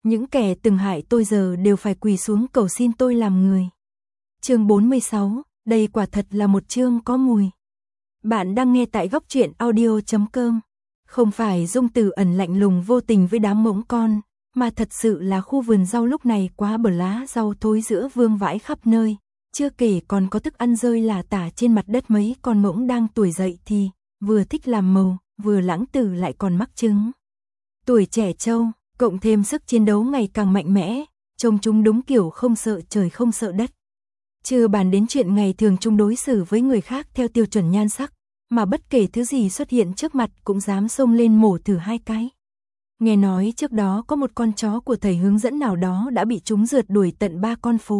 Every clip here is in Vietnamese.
Những kẻ từng hại tôi giờ đều phải quỳ xuống cầu xin tôi làm người. Chương 46, đây quả thật là một chương có mùi. Bạn đang nghe tại góc truyện audio.com. Không phải Dung Tử Ẩn lạnh lùng vô tình với đám mỗng con, mà thật sự là khu vườn rau lúc này quá bờ lá rau thối giữa vương vãi khắp nơi. Chưa kể còn có thức ăn rơi lả tả trên mặt đất, mấy con mỗng đang tuổi dậy thì vừa thích làm màu, vừa lãng tử lại còn mắc trứng. Tuổi trẻ trâu, cộng thêm sức chiến đấu ngày càng mạnh mẽ, trông chúng đúng kiểu không sợ trời không sợ đất. Chưa bàn đến chuyện ngày thường chúng đối xử với người khác theo tiêu chuẩn nhan sắc, mà bất kể thứ gì xuất hiện trước mặt cũng dám xông lên mổ thử hai cái. Nghe nói trước đó có một con chó của thầy hướng dẫn nào đó đã bị chúng rượt đuổi tận 3 con phố.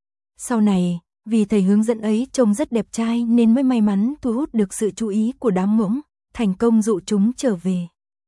Sau này, vì thầy hướng dẫn ấy trông rất đẹp trai nên mới may mắn thu hút được sự chú ý của đám mỗng, thành công dụ chúng trở về.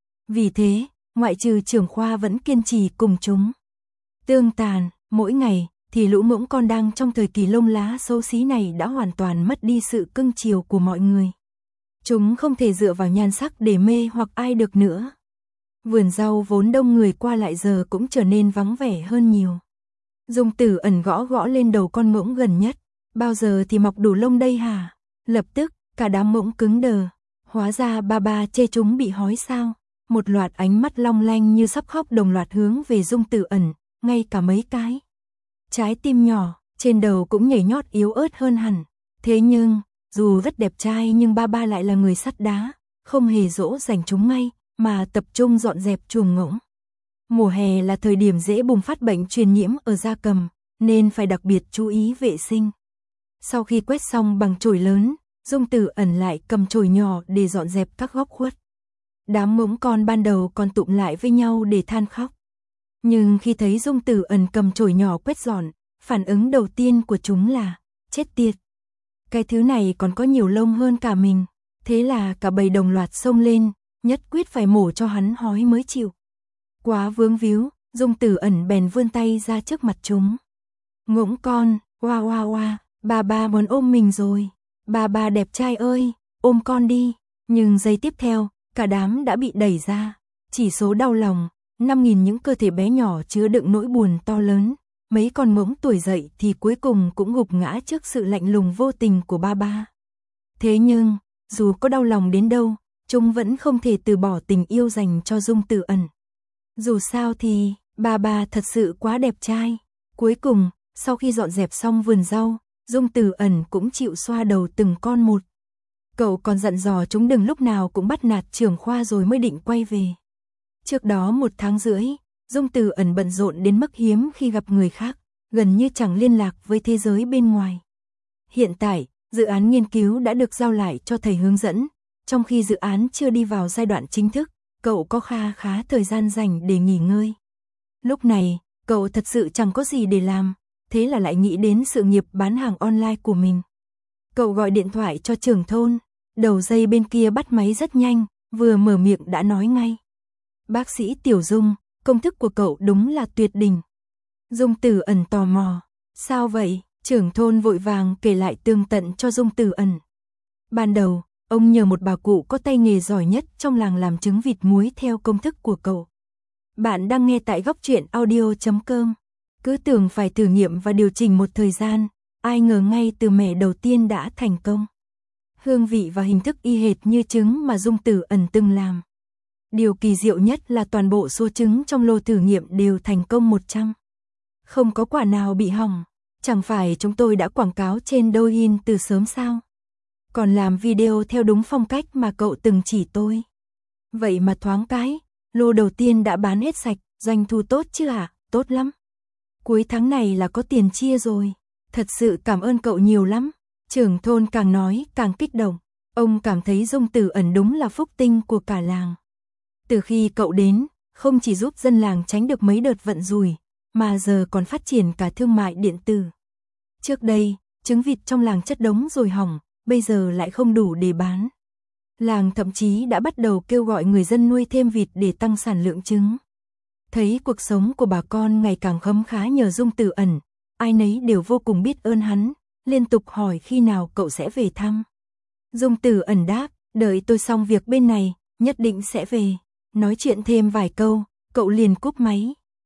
Vì thế, ngoại trừ trưởng khoa vẫn kiên trì cùng chúng tương tàn, mỗi ngày thì lũ mỗng con đang trong thời kỳ lông lá xấu xí này đã hoàn toàn mất đi sự cưng chiều của mọi người. Chúng không thể dựa vào nhan sắc để mê hoặc ai được nữa. Vườn rau vốn đông người qua lại giờ cũng trở nên vắng vẻ hơn nhiều. Dung Tử Ẩn gõ gõ lên đầu con mỗng gần nhất. Bao giờ thì mọc đủ lông đây hả? Lập tức, cả đám mỗng cứng đờ. Hóa ra ba chê chúng bị hói sao? Một loạt ánh mắt long lanh như sắp khóc đồng loạt hướng về Dung Tử Ẩn, ngay cả mấy cái trái tim nhỏ trên đầu cũng nhảy nhót yếu ớt hơn hẳn. Thế nhưng, dù rất đẹp trai nhưng ba lại là người sắt đá, không hề dỗ dành chúng ngay, mà tập trung dọn dẹp chuồng ngỗng. Mùa hè là thời điểm dễ bùng phát bệnh truyền nhiễm ở gia cầm, nên phải đặc biệt chú ý vệ sinh. Sau khi quét xong bằng chổi lớn, Dung Tử Ẩn lại cầm chổi nhỏ để dọn dẹp các góc khuất. Đám mỗng con ban đầu còn tụm lại với nhau để than khóc. Nhưng khi thấy Dung Tử Ẩn cầm chổi nhỏ quét dọn, phản ứng đầu tiên của chúng là chết tiệt. Cái thứ này còn có nhiều lông hơn cả mình. Thế là cả bầy đồng loạt xông lên, nhất quyết phải mổ cho hắn hói mới chịu. Quá vướng víu, Dung Tử Ẩn bèn vươn tay ra trước mặt chúng. Ngỗng con, oa oa oa, ba muốn ôm mình rồi. Ba đẹp trai ơi, ôm con đi. Nhưng giây tiếp theo, cả đám đã bị đẩy ra. Chỉ số đau lòng, 5.000 những cơ thể bé nhỏ chứa đựng nỗi buồn to lớn. Mấy con mỗng tuổi dậy thì cuối cùng cũng gục ngã trước sự lạnh lùng vô tình của ba. Thế nhưng, dù có đau lòng đến đâu, chúng vẫn không thể từ bỏ tình yêu dành cho Dung Tử Ẩn. Dù sao thì, ba thật sự quá đẹp trai. Cuối cùng, sau khi dọn dẹp xong vườn rau, Dung Tử Ẩn cũng chịu xoa đầu từng con một. Cậu còn dặn dò chúng đừng lúc nào cũng bắt nạt trưởng khoa rồi mới định quay về. Trước đó 1 tháng rưỡi, Dung Tử Ẩn bận rộn đến mức hiếm khi gặp người khác, gần như chẳng liên lạc với thế giới bên ngoài. Hiện tại, dự án nghiên cứu đã được giao lại cho thầy hướng dẫn, trong khi dự án chưa đi vào giai đoạn chính thức, cậu có khá thời gian dành để nghỉ ngơi. Lúc này, cậu thật sự chẳng có gì để làm, thế là lại nghĩ đến sự nghiệp bán hàng online của mình. Cậu gọi điện thoại cho trưởng thôn, đầu dây bên kia bắt máy rất nhanh, vừa mở miệng đã nói ngay. Bác sĩ Tiểu Dung, công thức của cậu đúng là tuyệt đỉnh. Dung Tử Ẩn tò mò, sao vậy? Trưởng thôn vội vàng kể lại tường tận cho Dung Tử Ẩn. Ban đầu, ông nhờ một bà cụ có tay nghề giỏi nhất trong làng làm trứng vịt muối theo công thức của cậu. Bạn đang nghe tại góc truyện audio.com. Cứ tưởng phải thử nghiệm và điều chỉnh một thời gian, ai ngờ ngay từ mẻ đầu tiên đã thành công. Hương vị và hình thức y hệt như trứng mà Dung Tử Ẩn từng làm. Điều kỳ diệu nhất là toàn bộ số trứng trong lô thử nghiệm đều thành công 100. Không có quả nào bị hỏng. Chẳng phải chúng tôi đã quảng cáo trên Douyin từ sớm sao? Còn làm video theo đúng phong cách mà cậu từng chỉ tôi. Vậy mà thoáng cái, lô đầu tiên đã bán hết sạch, doanh thu tốt chứ hả? Tốt lắm. Cuối tháng này là có tiền chia rồi. Thật sự cảm ơn cậu nhiều lắm. Trưởng thôn càng nói càng kích động. Ông cảm thấy Dung Tử Ẩn đúng là phúc tinh của cả làng. Từ khi cậu đến, không chỉ giúp dân làng tránh được mấy đợt vận rủi, mà giờ còn phát triển cả thương mại điện tử. Trước đây, trứng vịt trong làng chất đống rồi hỏng, bây giờ lại không đủ để bán. Làng thậm chí đã bắt đầu kêu gọi người dân nuôi thêm vịt để tăng sản lượng trứng. Thấy cuộc sống của bà con ngày càng khấm khá nhờ Dung Tử Ẩn, ai nấy đều vô cùng biết ơn hắn, liên tục hỏi khi nào cậu sẽ về thăm. Dung Tử Ẩn đáp, đợi tôi xong việc bên này, nhất định sẽ về. Nói chuyện thêm vài câu, cậu liền cúp máy.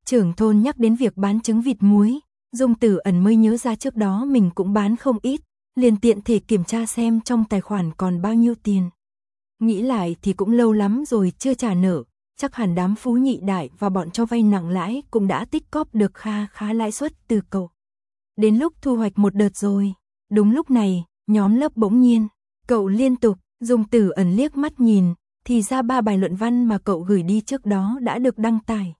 Trưởng thôn nhắc đến việc bán trứng vịt muối, Dung Tử Ẩn mới nhớ ra trước đó mình cũng bán không ít, liền tiện thể kiểm tra xem trong tài khoản còn bao nhiêu tiền. Nghĩ lại thì cũng lâu lắm rồi chưa trả nợ, chắc hẳn đám phú nhị đại và bọn cho vay nặng lãi cũng đã tích cóp được khá lãi suất từ cậu. Đến lúc thu hoạch một đợt rồi. Đúng lúc này, nhóm lớp bỗng nhiên, cậu liên tục, Dung Tử Ẩn liếc mắt nhìn, thì ra 3 bài luận văn mà cậu gửi đi trước đó đã được đăng tải.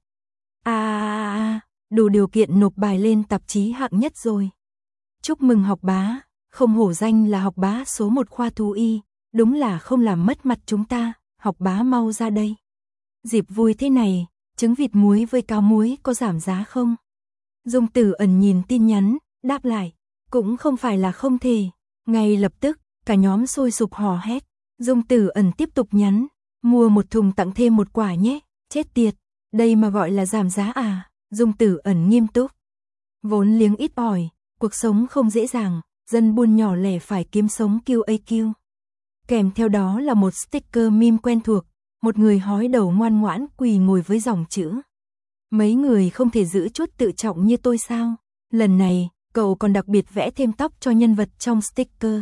Đủ điều kiện nộp bài lên tạp chí hạng nhất rồi. Chúc mừng học bá, không hổ danh là học bá số 1 khoa thú y, đúng là không làm mất mặt chúng ta, học bá mau ra đây. Dịp vui thế này, trứng vịt muối với cao muối có giảm giá không? Dung Tử Ẩn nhìn tin nhắn, đáp lại, cũng không phải là không thể. Ngay lập tức, cả nhóm sôi sục hò hét. Dung Tử Ẩn tiếp tục nhắn, mua một thùng tặng thêm một quả nhé, chết tiệt, đây mà gọi là giảm giá à? Dung Tử Ẩn nghiêm túc. Vốn liếng ít ỏi, cuộc sống không dễ dàng, dân buôn nhỏ lẻ phải kiếm sống QAQ. Kèm theo đó là một sticker meme quen thuộc, một người hói đầu ngoan ngoãn quỳ ngồi với dòng chữ. Mấy người không thể giữ chút tự trọng như tôi sao? Lần này, cậu còn đặc biệt vẽ thêm tóc cho nhân vật trong sticker.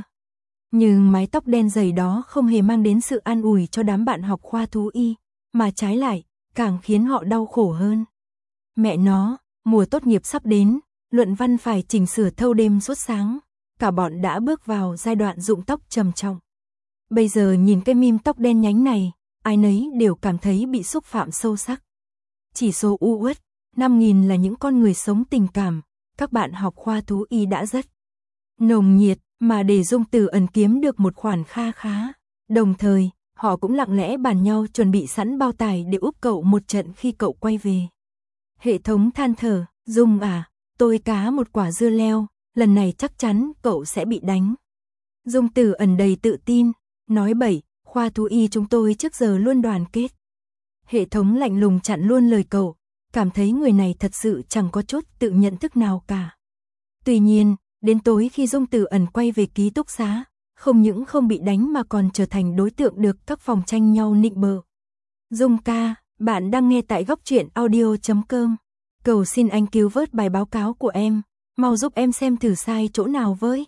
Nhưng mái tóc đen dày đó không hề mang đến sự an ủi cho đám bạn học khoa thú y, mà trái lại, càng khiến họ đau khổ hơn. Mẹ nó, mùa tốt nghiệp sắp đến, luận văn phải chỉnh sửa thâu đêm suốt sáng, cả bọn đã bước vào giai đoạn rụng tóc trầm trọng. Bây giờ nhìn cái meme tóc đen nhánh này, ai nấy đều cảm thấy bị xúc phạm sâu sắc. Chỉ số UUS 5000 là những con người sống tình cảm, các bạn học khoa thú y đã rất nồng nhiệt, mà để Dung Tử Ẩn kiếm được một khoản khá. Đồng thời, họ cũng lặng lẽ bàn nhau chuẩn bị sẵn bao tải để úp cậu một trận khi cậu quay về. Hệ thống than thở, Dung à, tôi cá một quả dưa leo, lần này chắc chắn cậu sẽ bị đánh. Dung Tử Ẩn đầy tự tin, nói bậy, khoa thú y chúng tôi trước giờ luôn đoàn kết. Hệ thống lạnh lùng chặn luôn lời cậu, cảm thấy người này thật sự chẳng có chút tự nhận thức nào cả. Tuy nhiên, đến tối khi Dung Tử Ẩn quay về ký túc xá, không những không bị đánh mà còn trở thành đối tượng được các phòng tranh nhau nịnh bợ. Dung ca, bạn đang nghe tại góc truyện audio.com. Cầu xin anh cứu vớt bài báo cáo của em, mau giúp em xem thử sai chỗ nào với.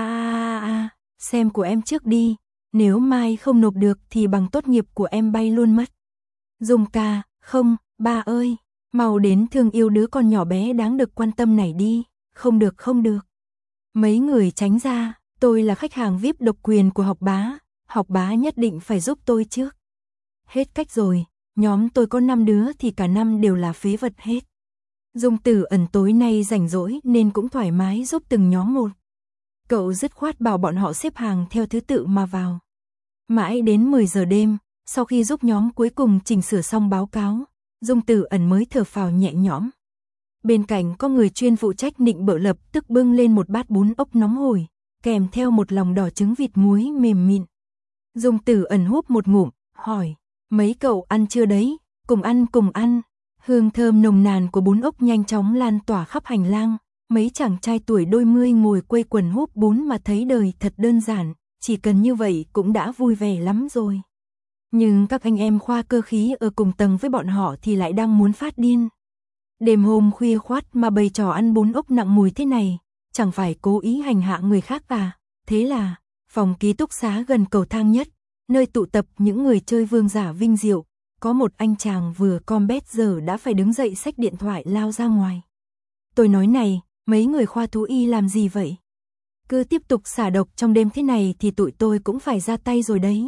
Xem của em trước đi, nếu mai không nộp được thì bằng tốt nghiệp của em bay luôn mất. Dung ca, không, ba ơi, mau đến thương yêu đứa con nhỏ bé đáng được quan tâm này đi, không được. Mấy người tránh ra, tôi là khách hàng VIP độc quyền của học bá nhất định phải giúp tôi trước. Hết cách rồi, nhóm tôi có 5 đứa thì cả 5 đều là phế vật hết. Dung Tử Ẩn tối nay rảnh rỗi nên cũng thoải mái giúp từng nhóm một. Cậu dứt khoát bảo bọn họ xếp hàng theo thứ tự mà vào. Mãi đến 10 giờ đêm, sau khi giúp nhóm cuối cùng chỉnh sửa xong báo cáo, Dung Tử Ẩn mới thở phào nhẹ nhõm. Bên cạnh có người chuyên phụ trách nịnh bợ lập tức bưng lên một bát bún ốc nóng hổi, kèm theo một lòng đỏ trứng vịt muối mềm mịn. Dung Tử Ẩn húp một ngụm, hỏi, mấy cậu ăn chưa đấy, cùng ăn. Hương thơm nồng nàn của bún ốc nhanh chóng lan tỏa khắp hành lang, mấy chàng trai tuổi đôi mươi ngồi quây quần húp bún mà thấy đời thật đơn giản, chỉ cần như vậy cũng đã vui vẻ lắm rồi. Nhưng các anh em khoa cơ khí ở cùng tầng với bọn họ thì lại đang muốn phát điên. Đêm hôm khuya khoắt mà bày trò ăn bún ốc nặng mùi thế này, chẳng phải cố ý hành hạ người khác à? Thế là, phòng ký túc xá gần cầu thang nhất, nơi tụ tập những người chơi vương giả vinh diệu, có một anh chàng vừa combat giờ đã phải đứng dậy xách điện thoại lao ra ngoài. Tôi nói này, mấy người khoa thú y làm gì vậy? Cứ tiếp tục xả độc trong đêm thế này thì tụi tôi cũng phải ra tay rồi đấy.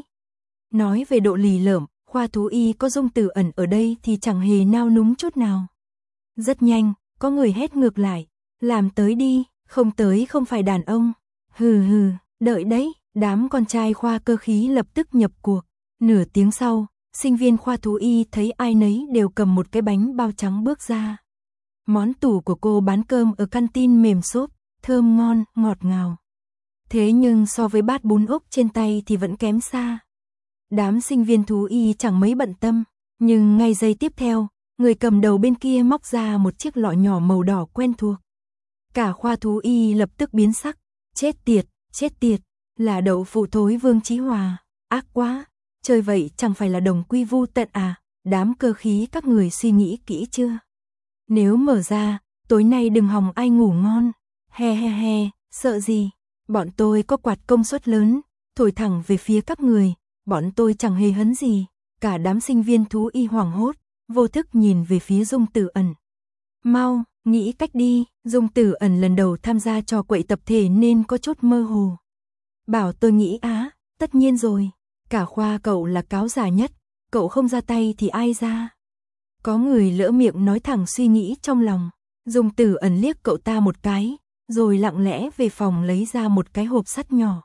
Nói về độ lì lợm, khoa thú y có Dung Tử Ẩn ở đây thì chẳng hề nao núng chút nào. Rất nhanh, có người hét ngược lại, làm tới đi, không tới không phải đàn ông. Hừ, đợi đấy, đám con trai khoa cơ khí lập tức nhập cuộc. Nửa tiếng sau, sinh viên khoa thú y thấy ai nấy đều cầm một cái bánh bao trắng bước ra. Món tủ của cô bán cơm ở canteen mềm xốp, thơm ngon, ngọt ngào. Thế nhưng so với bát bún ốc trên tay thì vẫn kém xa. Đám sinh viên thú y chẳng mấy bận tâm, nhưng ngay giây tiếp theo, người cầm đầu bên kia móc ra một chiếc lọ nhỏ màu đỏ quen thuộc. Cả khoa thú y lập tức biến sắc, chết tiệt, là đậu phụ thối Vương Chí Hòa, ác quá, chơi vậy chẳng phải là đồng quy vu tận à, đám cơ khí các người suy nghĩ kỹ chưa? Nếu mở ra, tối nay đừng hòng ai ngủ ngon. He he he, sợ gì? Bọn tôi có quạt công suất lớn, thổi thẳng về phía các người, bọn tôi chẳng hề hấn gì. Cả đám sinh viên thú y hoảng hốt, vô thức nhìn về phía Dung Tử Ẩn. Mau, nghĩ cách đi, Dung Tử Ẩn lần đầu tham gia trò quậy tập thể nên có chút mơ hồ. Bảo tôi nghĩ á, tất nhiên rồi, cả khoa cậu là cáo giả nhất, cậu không ra tay thì ai ra? Có người lỡ miệng nói thẳng suy nghĩ trong lòng, Dung Tử Ẩn liếc cậu ta một cái, rồi lặng lẽ về phòng lấy ra một cái hộp sắt nhỏ.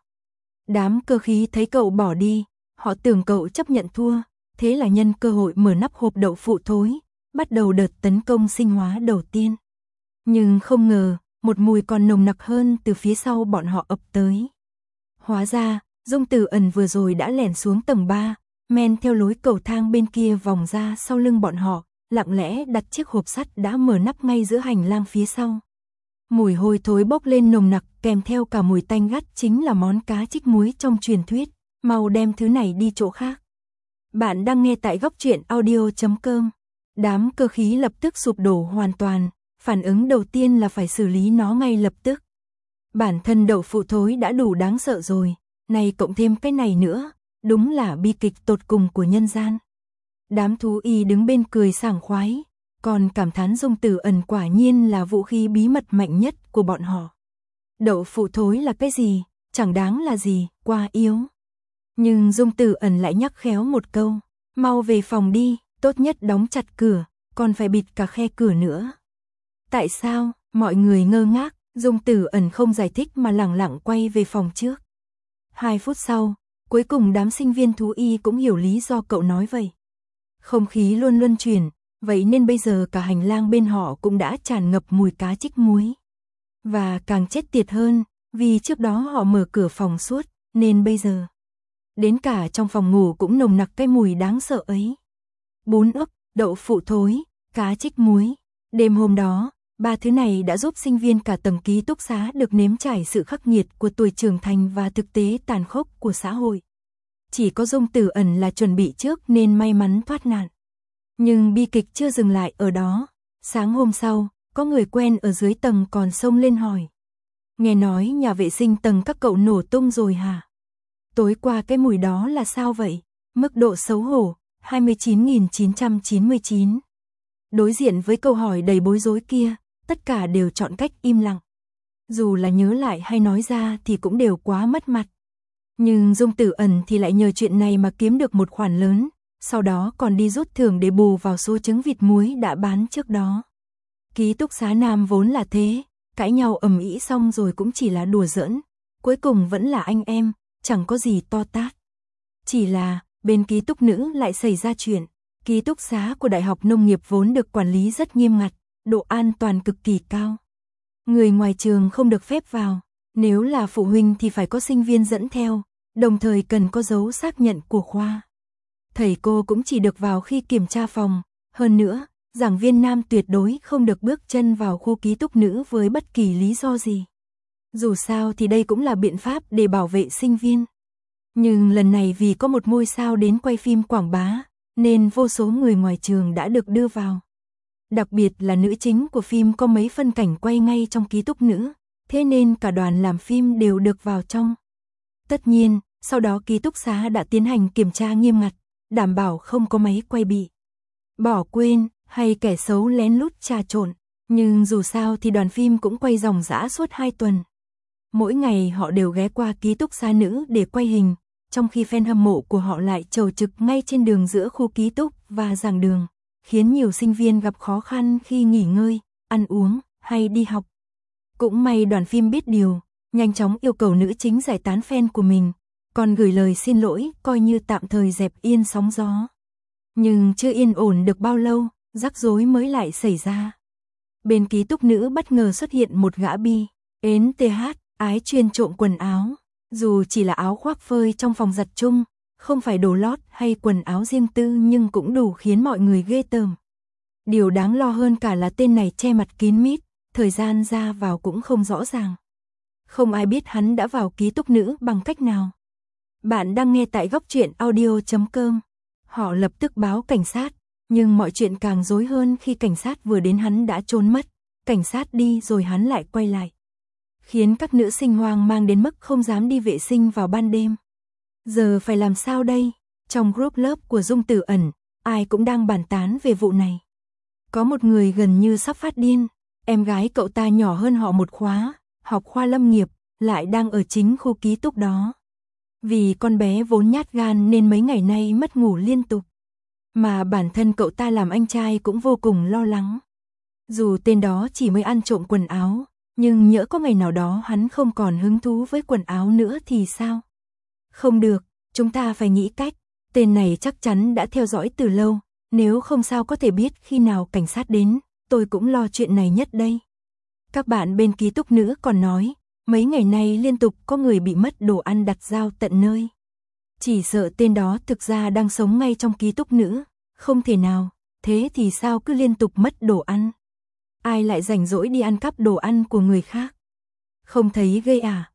Đám cơ khí thấy cậu bỏ đi, họ tưởng cậu chấp nhận thua, thế là nhân cơ hội mở nắp hộp đậu phụ thối, bắt đầu đợt tấn công sinh hóa đầu tiên. Nhưng không ngờ, một mùi còn nồng nặc hơn từ phía sau bọn họ ập tới. Hóa ra, Dung Tử Ẩn vừa rồi đã lẻn xuống tầng 3, men theo lối cầu thang bên kia vòng ra sau lưng bọn họ, lặng lẽ đặt chiếc hộp sắt đã mở nắp ngay giữa hành lang phía sau. Mùi hôi thối bốc lên nồng nặc kèm theo cả mùi tanh gắt chính là món cá trích muối trong truyền thuyết, mau đem thứ này đi chỗ khác. Bạn đang nghe tại góc truyện audio.com. Đám cơ khí lập tức sụp đổ hoàn toàn, phản ứng đầu tiên là phải xử lý nó ngay lập tức. Bản thân đậu phụ thối đã đủ đáng sợ rồi, này cộng thêm cái này nữa, đúng là bi kịch tột cùng của nhân gian. Đám thú y đứng bên cười sảng khoái, còn cảm thán Dung Tử Ẩn quả nhiên là vũ khí bí mật mạnh nhất của bọn họ. Đậu phụ thối là cái gì, chẳng đáng là gì, quá yếu. Nhưng Dung Tử Ẩn lại nhắc khéo một câu, mau về phòng đi, tốt nhất đóng chặt cửa, còn phải bịt cả khe cửa nữa. Tại sao? Mọi người ngơ ngác, Dung Tử Ẩn không giải thích mà lẳng lặng quay về phòng trước. 2 phút sau, cuối cùng đám sinh viên thú y cũng hiểu lý do cậu nói vậy. Không khí luôn luân chuyển, vậy nên bây giờ cả hành lang bên họ cũng đã tràn ngập mùi cá trích muối. Và càng chết tiệt hơn, vì trước đó họ mở cửa phòng suốt, nên bây giờ đến cả trong phòng ngủ cũng nồng nặc cái mùi đáng sợ ấy. Bún ức, đậu phụ thối, cá trích muối. Đêm hôm đó, 3 thứ này đã giúp sinh viên cả tầng ký túc xá được nếm trải sự khắc nghiệt của tuổi trưởng thành và thực tế tàn khốc của xã hội. Chỉ có Dung Tử Ẩn là chuẩn bị trước nên may mắn thoát nạn. Nhưng bi kịch chưa dừng lại ở đó. Sáng hôm sau, có người quen ở dưới tầng còn xông lên hỏi. Nghe nói nhà vệ sinh tầng các cậu nổ tung rồi hả? Tối qua cái mùi đó là sao vậy? Mức độ xấu hổ, 29.999. Đối diện với câu hỏi đầy bối rối kia, tất cả đều chọn cách im lặng. Dù là nhớ lại hay nói ra thì cũng đều quá mất mặt. Nhưng Dung Tử Ẩn thì lại nhờ chuyện này mà kiếm được một khoản lớn, sau đó còn đi rút thưởng để bù vào số trứng vịt muối đã bán trước đó. Ký túc xá nam vốn là thế, cãi nhau ầm ĩ xong rồi cũng chỉ là đùa giỡn, cuối cùng vẫn là anh em, chẳng có gì to tát. Chỉ là, bên ký túc nữ lại xảy ra chuyện, ký túc xá của Đại học Nông nghiệp vốn được quản lý rất nghiêm ngặt, độ an toàn cực kỳ cao. Người ngoài trường không được phép vào, nếu là phụ huynh thì phải có sinh viên dẫn theo, đồng thời cần có dấu xác nhận của khoa. Thầy cô cũng chỉ được vào khi kiểm tra phòng, hơn nữa, giảng viên nam tuyệt đối không được bước chân vào khu ký túc nữ với bất kỳ lý do gì. Dù sao thì đây cũng là biện pháp để bảo vệ sinh viên. Nhưng lần này vì có một ngôi sao đến quay phim quảng bá, nên vô số người ngoài trường đã được đưa vào. Đặc biệt là nữ chính của phim có mấy phân cảnh quay ngay trong ký túc nữ, thế nên cả đoàn làm phim đều được vào trong. Tất nhiên, sau đó ký túc xá đã tiến hành kiểm tra nghiêm ngặt, đảm bảo không có máy quay bị bỏ quên hay kẻ xấu lén lút trà trộn, nhưng dù sao thì đoàn phim cũng quay ròng rã suốt 2 tuần. Mỗi ngày họ đều ghé qua ký túc xá nữ để quay hình, trong khi fan hâm mộ của họ lại chầu trực ngay trên đường giữa khu ký túc và giảng đường, khiến nhiều sinh viên gặp khó khăn khi nghỉ ngơi, ăn uống hay đi học. Cũng may đoàn phim biết điều, nhanh chóng yêu cầu nữ chính giải tán fan của mình, còn gửi lời xin lỗi coi như tạm thời dẹp yên sóng gió. Nhưng chưa yên ổn được bao lâu, rắc rối mới lại xảy ra. Bên ký túc nữ bất ngờ xuất hiện một gã bi, ến TH, ái chuyên trộm quần áo. Dù chỉ là áo khoác phơi trong phòng giặt chung, không phải đồ lót hay quần áo riêng tư nhưng cũng đủ khiến mọi người ghê tởm. Điều đáng lo hơn cả là tên này che mặt kín mít, thời gian ra vào cũng không rõ ràng. Không ai biết hắn đã vào ký túc nữ bằng cách nào. Bạn đang nghe tại góc truyện audio.com. Họ lập tức báo cảnh sát, Nhưng mọi chuyện càng rối hơn khi cảnh sát vừa đến hắn đã trốn mất, cảnh sát đi rồi hắn lại quay lại. Khiến các nữ sinh hoang mang đến mức không dám đi vệ sinh vào ban đêm. Giờ phải làm sao đây? Trong group lớp của Dung Tử Ẩn, ai cũng đang bàn tán về vụ này. Có một người gần như sắp phát điên, em gái cậu ta nhỏ hơn họ một khóa, học khoa lâm nghiệp, lại đang ở chính khu ký túc đó. Vì con bé vốn nhát gan nên mấy ngày nay mất ngủ liên tục. Mà bản thân cậu ta làm anh trai cũng vô cùng lo lắng. Dù tên đó chỉ mới ăn trộm quần áo, nhưng nhỡ có ngày nào đó hắn không còn hứng thú với quần áo nữa thì sao? Không được, chúng ta phải nghĩ cách. Tên này chắc chắn đã theo dõi từ lâu, nếu không sao có thể biết khi nào cảnh sát đến, tôi cũng lo chuyện này nhất đây. Các bạn bên ký túc nữ còn nói, mấy ngày nay liên tục có người bị mất đồ ăn đặt giao tận nơi. Chỉ sợ tên đó thực ra đang sống ngay trong ký túc nữ, không thể nào, thế thì sao cứ liên tục mất đồ ăn? Ai lại rảnh rỗi đi ăn cắp đồ ăn của người khác? Không thấy ghê à?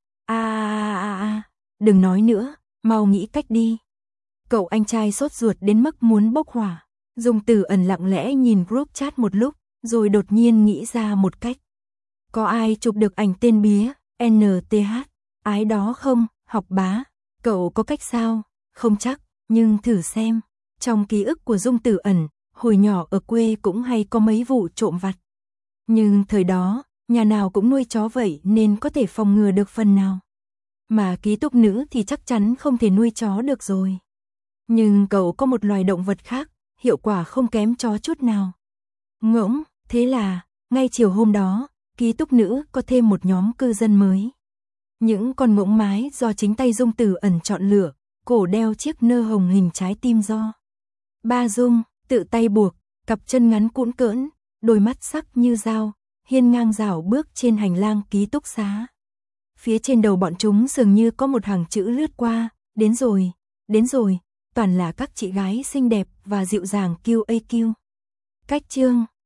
Đừng nói nữa, mau nghĩ cách đi. Cậu anh trai sốt ruột đến mức muốn bốc hỏa. Dung Tử Ẩn lặng lẽ nhìn group chat một lúc, rồi đột nhiên nghĩ ra một cách. Có ai chụp được ảnh tên bía, NTH, ái đó không, học bá? Cậu có cách sao? Không chắc, nhưng thử xem. Trong ký ức của Dung Tử Ẩn, hồi nhỏ ở quê cũng hay có mấy vụ trộm vặt. Nhưng thời đó, nhà nào cũng nuôi chó vậy nên có thể phòng ngừa được phần nào. Mà ký túc nữ thì chắc chắn không thể nuôi chó được rồi. Nhưng cậu có một loài động vật khác, hiệu quả không kém chó chút nào. Ngỗng, thế là, ngay chiều hôm đó, ký túc nữ có thêm một nhóm cư dân mới. Những con ngỗng mái do chính tay Dung Tử Ẩn chọn lựa, cổ đeo chiếc nơ hồng hình trái tim do ba Dung tự tay buộc, cặp chân ngắn cũn cỡn, đôi mắt sắc như dao, hiên ngang rảo bước trên hành lang ký túc xá. Phía trên đầu bọn chúng dường như có một hàng chữ lướt qua, đến rồi, toàn là các chị gái xinh đẹp và dịu dàng QAQ. Cách chương